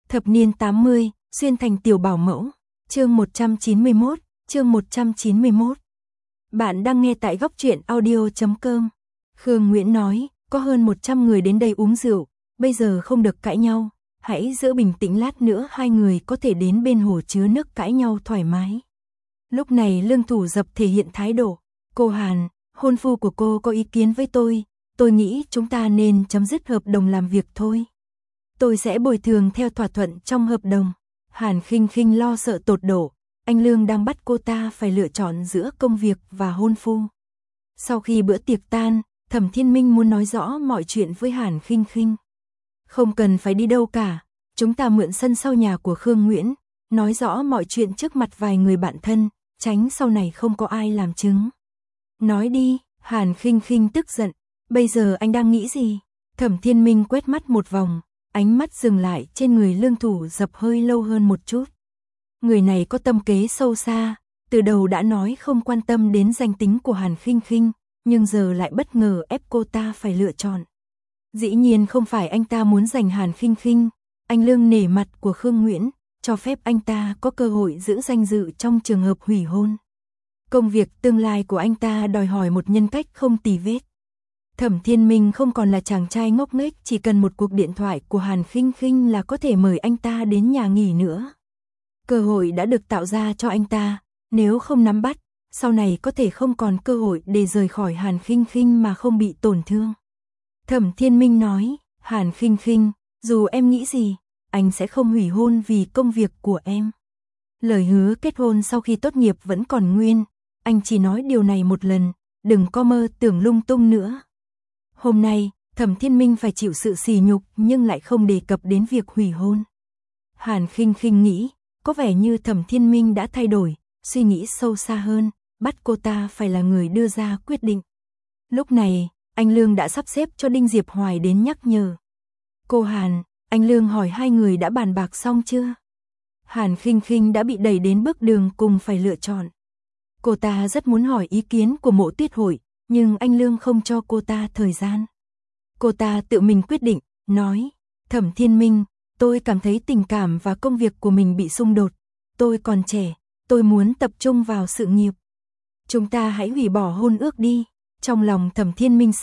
Thập niên 80, xuyên thành tiểu bảo mẫu. Chương 191, chương 191. Bạn đang nghe tại góc truyện audio.com. Khương Nguyễn nói, có hơn 100 người đến đây uống rượu, bây giờ không được cãi nhau, hãy giữ bình tĩnh, lát nữa hai người có thể đến bên hồ chứa nước cãi nhau thoải mái. Lúc này Lương Thủ Dập thể hiện thái độ, cô Hàn, hôn phu của cô có ý kiến với tôi nghĩ chúng ta nên chấm dứt hợp đồng làm việc thôi. Tôi sẽ bồi thường theo thỏa thuận trong hợp đồng. Hàn Khinh Khinh lo sợ tột độ, anh Lương đang bắt cô ta phải lựa chọn giữa công việc và hôn phu. Sau khi bữa tiệc tan, Thẩm Thiên Minh muốn nói rõ mọi chuyện với Hàn Khinh Khinh. Không cần phải đi đâu cả, chúng ta mượn sân sau nhà của Khương Nguyễn, nói rõ mọi chuyện trước mặt vài người bạn thân, tránh sau này không có ai làm chứng. Nói đi, Hàn Khinh Khinh tức giận, bây giờ anh đang nghĩ gì? Thẩm Thiên Minh quét mắt một vòng, ánh mắt dừng lại trên người Lương Thủ Dập hơi lâu hơn một chút. Người này có tâm kế sâu xa, từ đầu đã nói không quan tâm đến danh tính của Hàn Khinh Khinh, nhưng giờ lại bất ngờ ép cô ta phải lựa chọn. Dĩ nhiên không phải anh ta muốn giành Hàn Khinh Khinh, anh Lương nể mặt của Khương Nguyễn, cho phép anh ta có cơ hội giữ danh dự trong trường hợp hủy hôn. Công việc tương lai của anh ta đòi hỏi một nhân cách không tì vết. Thẩm Thiên Minh không còn là chàng trai ngốc nghếch, chỉ cần một cuộc điện thoại của Hàn Khinh Khinh là có thể mời anh ta đến nhà nghỉ nữa. Cơ hội đã được tạo ra cho anh ta, nếu không nắm bắt, sau này có thể không còn cơ hội để rời khỏi Hàn Khinh Khinh mà không bị tổn thương. Thẩm Thiên Minh nói, Hàn Khinh Khinh, dù em nghĩ gì, anh sẽ không hủy hôn vì công việc của em. Lời hứa kết hôn sau khi tốt nghiệp vẫn còn nguyên, anh chỉ nói điều này một lần, đừng có mơ tưởng lung tung nữa. Hôm nay, Thẩm Thiên Minh phải chịu sự sỉ nhục nhưng lại không đề cập đến việc hủy hôn. Hàn Khinh Khinh nghĩ, có vẻ như Thẩm Thiên Minh đã thay đổi, suy nghĩ sâu xa hơn, bắt cô ta phải là người đưa ra quyết định. Lúc này, anh Lương đã sắp xếp cho Đinh Diệp Hoài đến nhắc nhở. Cô Hàn, anh Lương hỏi hai người đã bàn bạc xong chưa? Hàn Khinh Khinh đã bị đẩy đến bước đường cùng phải lựa chọn. Cô ta rất muốn hỏi ý kiến của Mộ Tuyết Hội, nhưng anh Lương không cho cô ta thời gian. Cô ta tự mình quyết định, nói, Thẩm Thiên Minh, tôi cảm thấy tình cảm và công việc của mình bị xung đột. Tôi còn trẻ, tôi muốn tập trung vào sự nghiệp. Chúng ta hãy hủy bỏ hôn ước đi. Trong lòng Thẩm Thiên Minh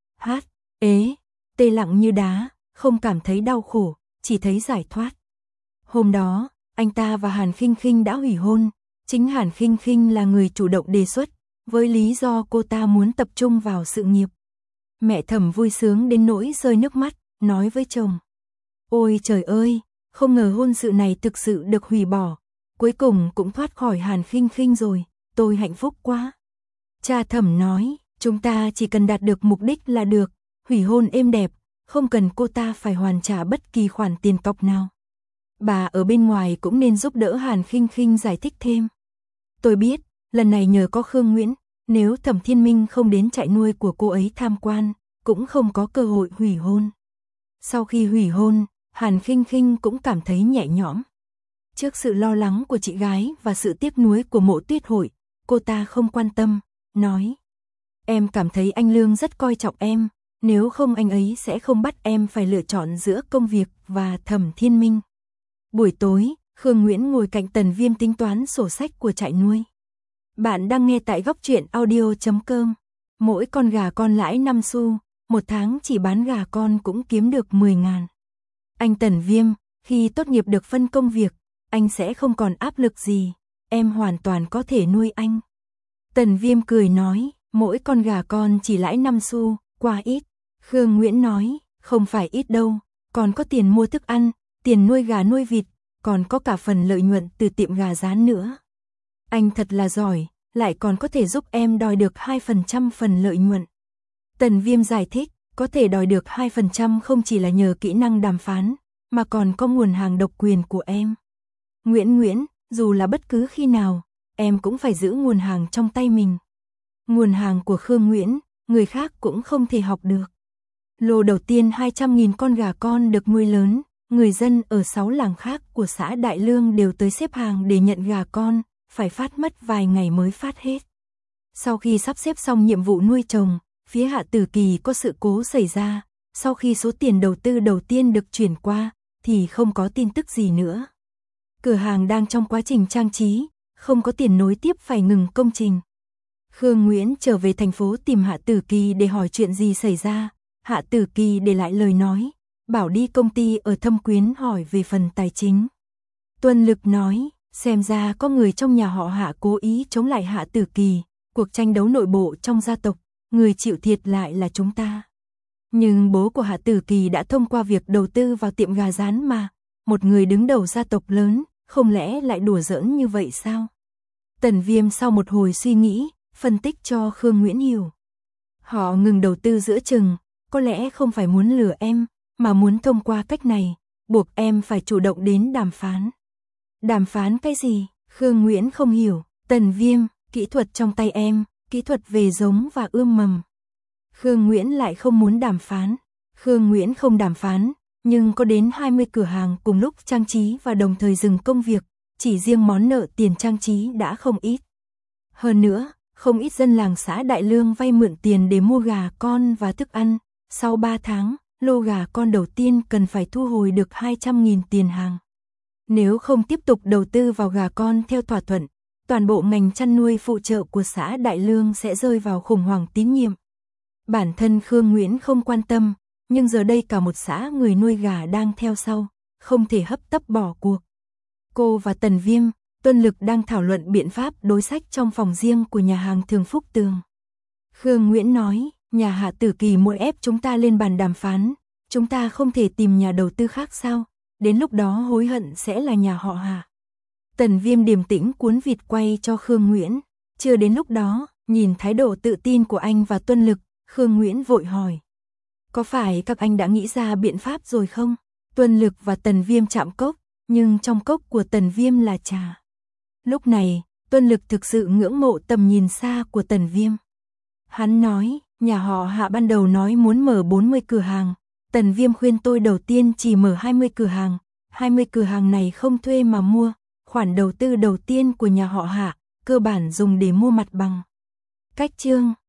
tê lặng như đá, không cảm thấy đau khổ, chỉ thấy giải thoát. Hôm đó, anh ta và Hàn Khinh Khinh đã hủy hôn, chính Hàn Khinh Khinh là người chủ động đề xuất, với lý do cô ta muốn tập trung vào sự nghiệp. Mẹ Thẩm vui sướng đến nỗi rơi nước mắt, nói với chồng. Ôi trời ơi, không ngờ hôn sự này thực sự được hủy bỏ, cuối cùng cũng thoát khỏi Hàn Khinh Khinh rồi, tôi hạnh phúc quá. Cha Thẩm nói, chúng ta chỉ cần đạt được mục đích là được, hủy hôn êm đẹp, không cần cô ta phải hoàn trả bất kỳ khoản tiền cọc nào. Bà ở bên ngoài cũng nên giúp đỡ Hàn Khinh Khinh giải thích thêm. Tôi biết, lần này nhờ có Khương Nguyễn, nếu Thẩm Thiên Minh không đến trại nuôi của cô ấy tham quan, cũng không có cơ hội hủy hôn. Sau khi hủy hôn, Hàn Khinh Khinh cũng cảm thấy nhẹ nhõm. Trước sự lo lắng của chị gái và sự tiếc nuối của Mộ Tuyết Hội, cô ta không quan tâm, nói. Em cảm thấy anh Lương rất coi trọng em, nếu không anh ấy sẽ không bắt em phải lựa chọn giữa công việc và Thẩm Thiên Minh. Buổi tối, Khương Nguyễn ngồi cạnh Tần Viêm tính toán sổ sách của trại nuôi. Bạn đang nghe tại góc truyện audio.com. Mỗi con gà con lãi 5 xu, một tháng chỉ bán gà con cũng kiếm được 10.000. Anh Tần Viêm, khi tốt nghiệp được phân công việc, anh sẽ không còn áp lực gì, em hoàn toàn có thể nuôi anh. Tần Viêm cười nói, mỗi con gà con chỉ lãi 5 xu, quá ít. Khương Nguyễn nói, không phải ít đâu, còn có tiền mua thức ăn, tiền nuôi gà nuôi vịt, còn có cả phần lợi nhuận từ tiệm gà rán nữa. Anh thật là giỏi, lại còn có thể giúp em đòi được 2% phần lợi nhuận. Tần Viêm giải thích, có thể đòi được 2% không chỉ là nhờ kỹ năng đàm phán, mà còn có nguồn hàng độc quyền của em. Nguyễn, dù là bất cứ khi nào, em cũng phải giữ nguồn hàng trong tay mình. Nguồn hàng của Khương Nguyễn, người khác cũng không thể học được. Lô đầu tiên 200.000 con gà con được nuôi lớn, người dân ở 6 làng khác của xã Đại Lương đều tới xếp hàng để nhận gà con, phải phát mất vài ngày mới phát hết. Sau khi sắp xếp xong nhiệm vụ nuôi trồng, phía Hạ Tử Kỳ có sự cố xảy ra, sau khi số tiền đầu tư đầu tiên được chuyển qua, thì không có tin tức gì nữa. Cửa hàng đang trong quá trình trang trí, không có tiền nối tiếp phải ngừng công trình. Khương Nguyễn trở về thành phố tìm Hạ Tử Kỳ để hỏi chuyện gì xảy ra. Hạ Tử Kỳ để lại lời nói, bảo đi công ty ở Thâm Quyến hỏi về phần tài chính. Tuân Lực nói, xem ra có người trong nhà họ Hạ cố ý chống lại Hạ Tử Kỳ, cuộc tranh đấu nội bộ trong gia tộc, người chịu thiệt lại là chúng ta. Nhưng bố của Hạ Tử Kỳ đã thông qua việc đầu tư vào tiệm gà rán mà, một người đứng đầu gia tộc lớn, không lẽ lại đùa giỡn như vậy sao? Tần Viêm sau một hồi suy nghĩ, phân tích cho Khương Nguyễn hiểu. Họ ngừng đầu tư giữa chừng, có lẽ không phải muốn lừa em, mà muốn thông qua cách này, buộc em phải chủ động đến đàm phán. Đàm phán cái gì? Khương Nguyễn không hiểu. Tần Viêm, kỹ thuật trong tay em, kỹ thuật về giống và ươm mầm. Khương Nguyễn lại không muốn đàm phán. Khương Nguyễn không đàm phán, nhưng có đến 20 cửa hàng cùng lúc trang trí và đồng thời dừng công việc, chỉ riêng món nợ tiền trang trí đã không ít. Hơn nữa, không ít dân làng xã Đại Lương vay mượn tiền để mua gà con và thức ăn. Sau 3 tháng, lô gà con đầu tiên cần phải thu hồi được 200.000 tiền hàng. Nếu không tiếp tục đầu tư vào gà con theo thỏa thuận, toàn bộ ngành chăn nuôi phụ trợ của xã Đại Lương sẽ rơi vào khủng hoảng tín nhiệm. Bản thân Khương Nguyễn không quan tâm, nhưng giờ đây cả một xã người nuôi gà đang theo sau, không thể hấp tấp bỏ cuộc. Cô và Tần Viêm, Tuân Lực đang thảo luận biện pháp đối sách trong phòng riêng của nhà hàng Thường Phúc Tường. Khương Nguyễn nói, nhà Hạ Tử Kỳ muốn ép chúng ta lên bàn đàm phán, chúng ta không thể tìm nhà đầu tư khác sao? Đến lúc đó hối hận sẽ là nhà họ Hạ. Tần Viêm điềm tĩnh cuốn vịt quay cho Khương Nguyễn. Chưa đến lúc đó, nhìn thái độ tự tin của anh và Tuân Lực, Khương Nguyễn vội hỏi. Có phải các anh đã nghĩ ra biện pháp rồi không? Tuân Lực và Tần Viêm chạm cốc, nhưng trong cốc của Tần Viêm là trà. Lúc này, Tuân Lực thực sự ngưỡng mộ tầm nhìn xa của Tần Viêm. Hắn nói, nhà họ Hạ ban đầu nói muốn mở 40 cửa hàng. Tần Viêm khuyên tôi đầu tiên chỉ mở 20 cửa hàng. 20 cửa hàng này không thuê mà mua. Khoản đầu tư đầu tiên của nhà họ Hạ, cơ bản dùng để mua mặt bằng. Cách chương